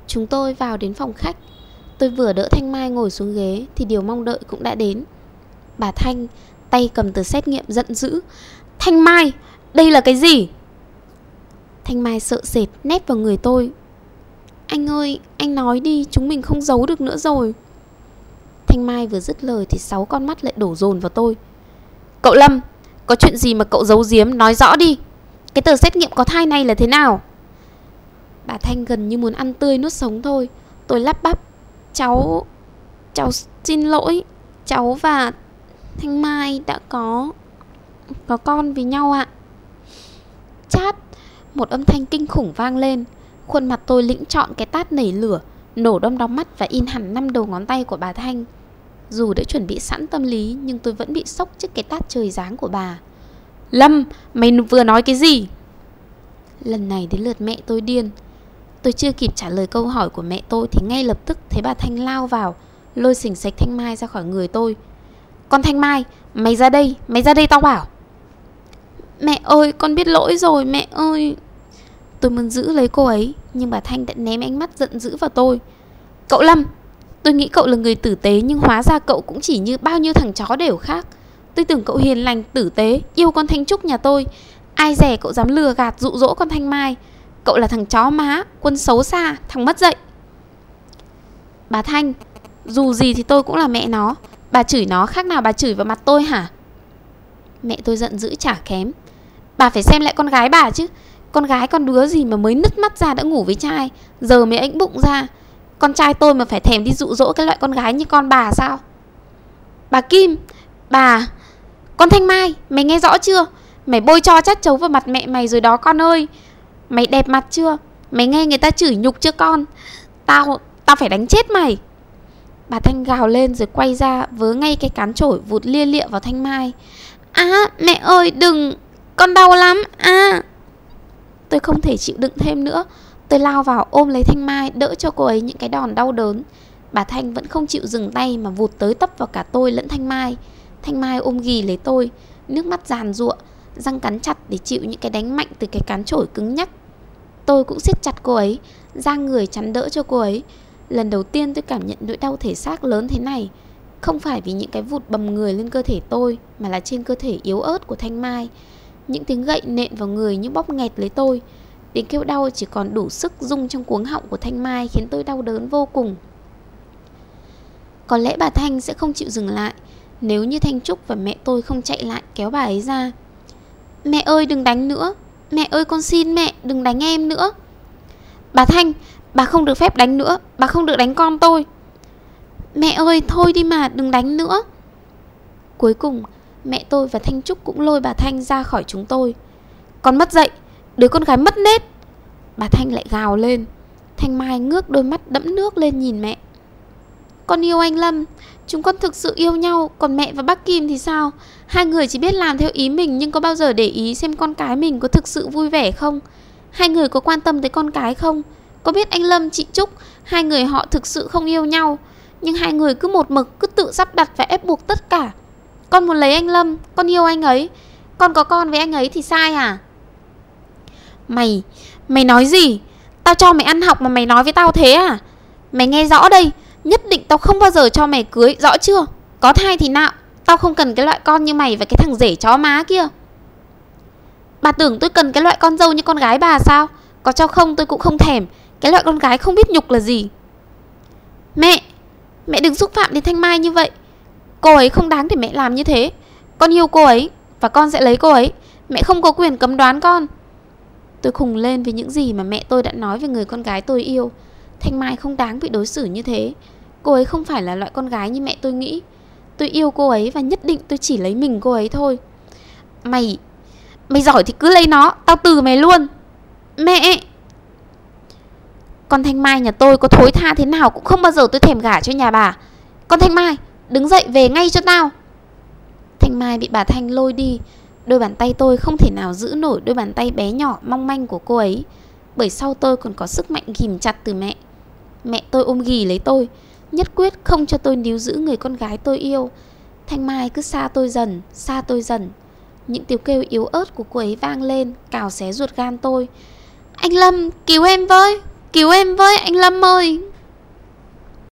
Chúng tôi vào đến phòng khách. Tôi vừa đỡ Thanh Mai ngồi xuống ghế thì điều mong đợi cũng đã đến. Bà Thanh tay cầm tờ xét nghiệm giận dữ. Thanh Mai, đây là cái gì? Thanh Mai sợ sệt nép vào người tôi. Anh ơi, anh nói đi, chúng mình không giấu được nữa rồi. Thanh Mai vừa dứt lời thì 6 con mắt lại đổ dồn vào tôi. Cậu Lâm, có chuyện gì mà cậu giấu giếm, nói rõ đi. Cái tờ xét nghiệm có thai này là thế nào? Bà Thanh gần như muốn ăn tươi nuốt sống thôi. Tôi lắp bắp. Cháu xin lỗi. Cháu và Thanh Mai đã có con với nhau ạ. Chát. Một âm thanh kinh khủng vang lên. Khuôn mặt tôi lĩnh trọn cái tát nảy lửa, nổ đom đóm mắt và in hẳn 5 đầu ngón tay của bà Thanh. Dù đã chuẩn bị sẵn tâm lý nhưng tôi vẫn bị sốc trước cái tát trời giáng của bà. Lâm, mày vừa nói cái gì? Lần này đến lượt mẹ tôi điên. Tôi chưa kịp trả lời câu hỏi của mẹ tôi thì ngay lập tức thấy bà Thanh lao vào, lôi xình xạch Thanh Mai ra khỏi người tôi. Con Thanh Mai, mày ra đây tao bảo. Mẹ ơi, con biết lỗi rồi mẹ ơi. Tôi muốn giữ lấy cô ấy, nhưng bà Thanh đã ném ánh mắt giận dữ vào tôi. Cậu Lâm, tôi nghĩ cậu là người tử tế, nhưng hóa ra cậu cũng chỉ như bao nhiêu thằng chó đều khác. Tôi tưởng cậu hiền lành, tử tế, yêu con Thanh Trúc nhà tôi. Ai dè cậu dám lừa gạt dụ dỗ con Thanh Mai. Cậu là thằng chó má, quân xấu xa, thằng mất dạy. Bà Thanh, dù gì thì tôi cũng là mẹ nó. Bà chửi nó khác nào bà chửi vào mặt tôi hả? Mẹ tôi giận dữ chả kém. Bà phải xem lại con gái bà chứ. Con gái con đứa gì mà mới nứt mắt ra đã ngủ với trai, giờ mới ẵnh bụng ra. Con trai tôi mà phải thèm đi dụ dỗ cái loại con gái như con bà sao? Bà Kim, bà... Con Thanh Mai, mày nghe rõ chưa? Mày bôi tro chát chấu vào mặt mẹ mày rồi đó con ơi. Mày đẹp mặt chưa? Mày nghe người ta chửi nhục chưa con? Tao phải đánh chết mày. Bà Thanh gào lên rồi quay ra vớ ngay cái cán chổi vụt lia lịa vào Thanh Mai. Mẹ ơi đừng, con đau lắm. Tôi không thể chịu đựng thêm nữa. Tôi lao vào ôm lấy Thanh Mai, đỡ cho cô ấy những cái đòn đau đớn. Bà Thanh vẫn không chịu dừng tay mà vụt tới tấp vào cả tôi lẫn Thanh Mai. Thanh Mai ôm ghì lấy tôi, nước mắt giàn giụa, răng cắn chặt để chịu những cái đánh mạnh từ cái cán chổi cứng nhắc. Tôi cũng siết chặt cô ấy, giang người chắn đỡ cho cô ấy. Lần đầu tiên tôi cảm nhận nỗi đau thể xác lớn thế này. Không phải vì những cái vụt bầm người lên cơ thể tôi, mà là trên cơ thể yếu ớt của Thanh Mai. Những tiếng gậy nện vào người như bóp nghẹt lấy tôi. Tiếng kêu đau chỉ còn đủ sức rung trong cuống họng của Thanh Mai khiến tôi đau đớn vô cùng. Có lẽ bà Thanh sẽ không chịu dừng lại nếu như Thanh Trúc và mẹ tôi không chạy lại kéo bà ấy ra. Mẹ ơi đừng đánh nữa. Mẹ ơi con xin mẹ, đừng đánh em nữa. Bà Thanh, bà không được phép đánh nữa. Bà không được đánh con tôi. Mẹ ơi thôi đi mà, đừng đánh nữa. Cuối cùng mẹ tôi và Thanh Trúc cũng lôi bà Thanh ra khỏi chúng tôi. Con mất dạy, đứa con gái mất nết. Bà Thanh lại gào lên. Thanh Mai ngước đôi mắt đẫm nước lên nhìn mẹ. Con yêu anh Lâm, chúng con thực sự yêu nhau. Còn mẹ và bác Kim thì sao? Hai người chỉ biết làm theo ý mình, nhưng có bao giờ để ý xem con cái mình có thực sự vui vẻ không? Hai người có quan tâm tới con cái không? Có biết anh Lâm, chị Trúc, hai người họ thực sự không yêu nhau, nhưng hai người cứ một mực, cứ tự sắp đặt và ép buộc tất cả. Con muốn lấy anh Lâm, con yêu anh ấy, con có con với anh ấy thì sai à? Mày nói gì? Tao cho mày ăn học mà mày nói với tao thế à? Mày nghe rõ đây, nhất định tao không bao giờ cho mày cưới, rõ chưa? Có thai thì nạo, tao không cần cái loại con như mày và cái thằng rể chó má kia. Bà tưởng tôi cần cái loại con dâu như con gái bà sao? Có cho không tôi cũng không thèm. Cái loại con gái không biết nhục là gì. Mẹ đừng xúc phạm đến Thanh Mai như vậy. Cô ấy không đáng để mẹ làm như thế. Con yêu cô ấy và con sẽ lấy cô ấy. Mẹ không có quyền cấm đoán con. Tôi khùng lên với những gì mà mẹ tôi đã nói về người con gái tôi yêu. Thanh Mai không đáng bị đối xử như thế. Cô ấy không phải là loại con gái như mẹ tôi nghĩ. Tôi yêu cô ấy và nhất định tôi chỉ lấy mình cô ấy thôi. Mày giỏi thì cứ lấy nó, tao từ mày luôn. Mẹ! Con Thanh Mai nhà tôi có thối tha thế nào cũng không bao giờ tôi thèm gả cho nhà bà. Con Thanh Mai, đứng dậy về ngay cho tao. Thanh Mai bị bà Thanh lôi đi. Đôi bàn tay tôi không thể nào giữ nổi đôi bàn tay bé nhỏ mong manh của cô ấy, bởi sau tôi còn có sức mạnh ghìm chặt từ mẹ. Mẹ tôi ôm ghì lấy tôi, nhất quyết không cho tôi níu giữ người con gái tôi yêu. Thanh Mai cứ xa tôi dần, xa tôi dần. Những tiếng kêu yếu ớt của cô ấy vang lên, cào xé ruột gan tôi. Anh Lâm, cứu em với! Cứu em với anh Lâm ơi.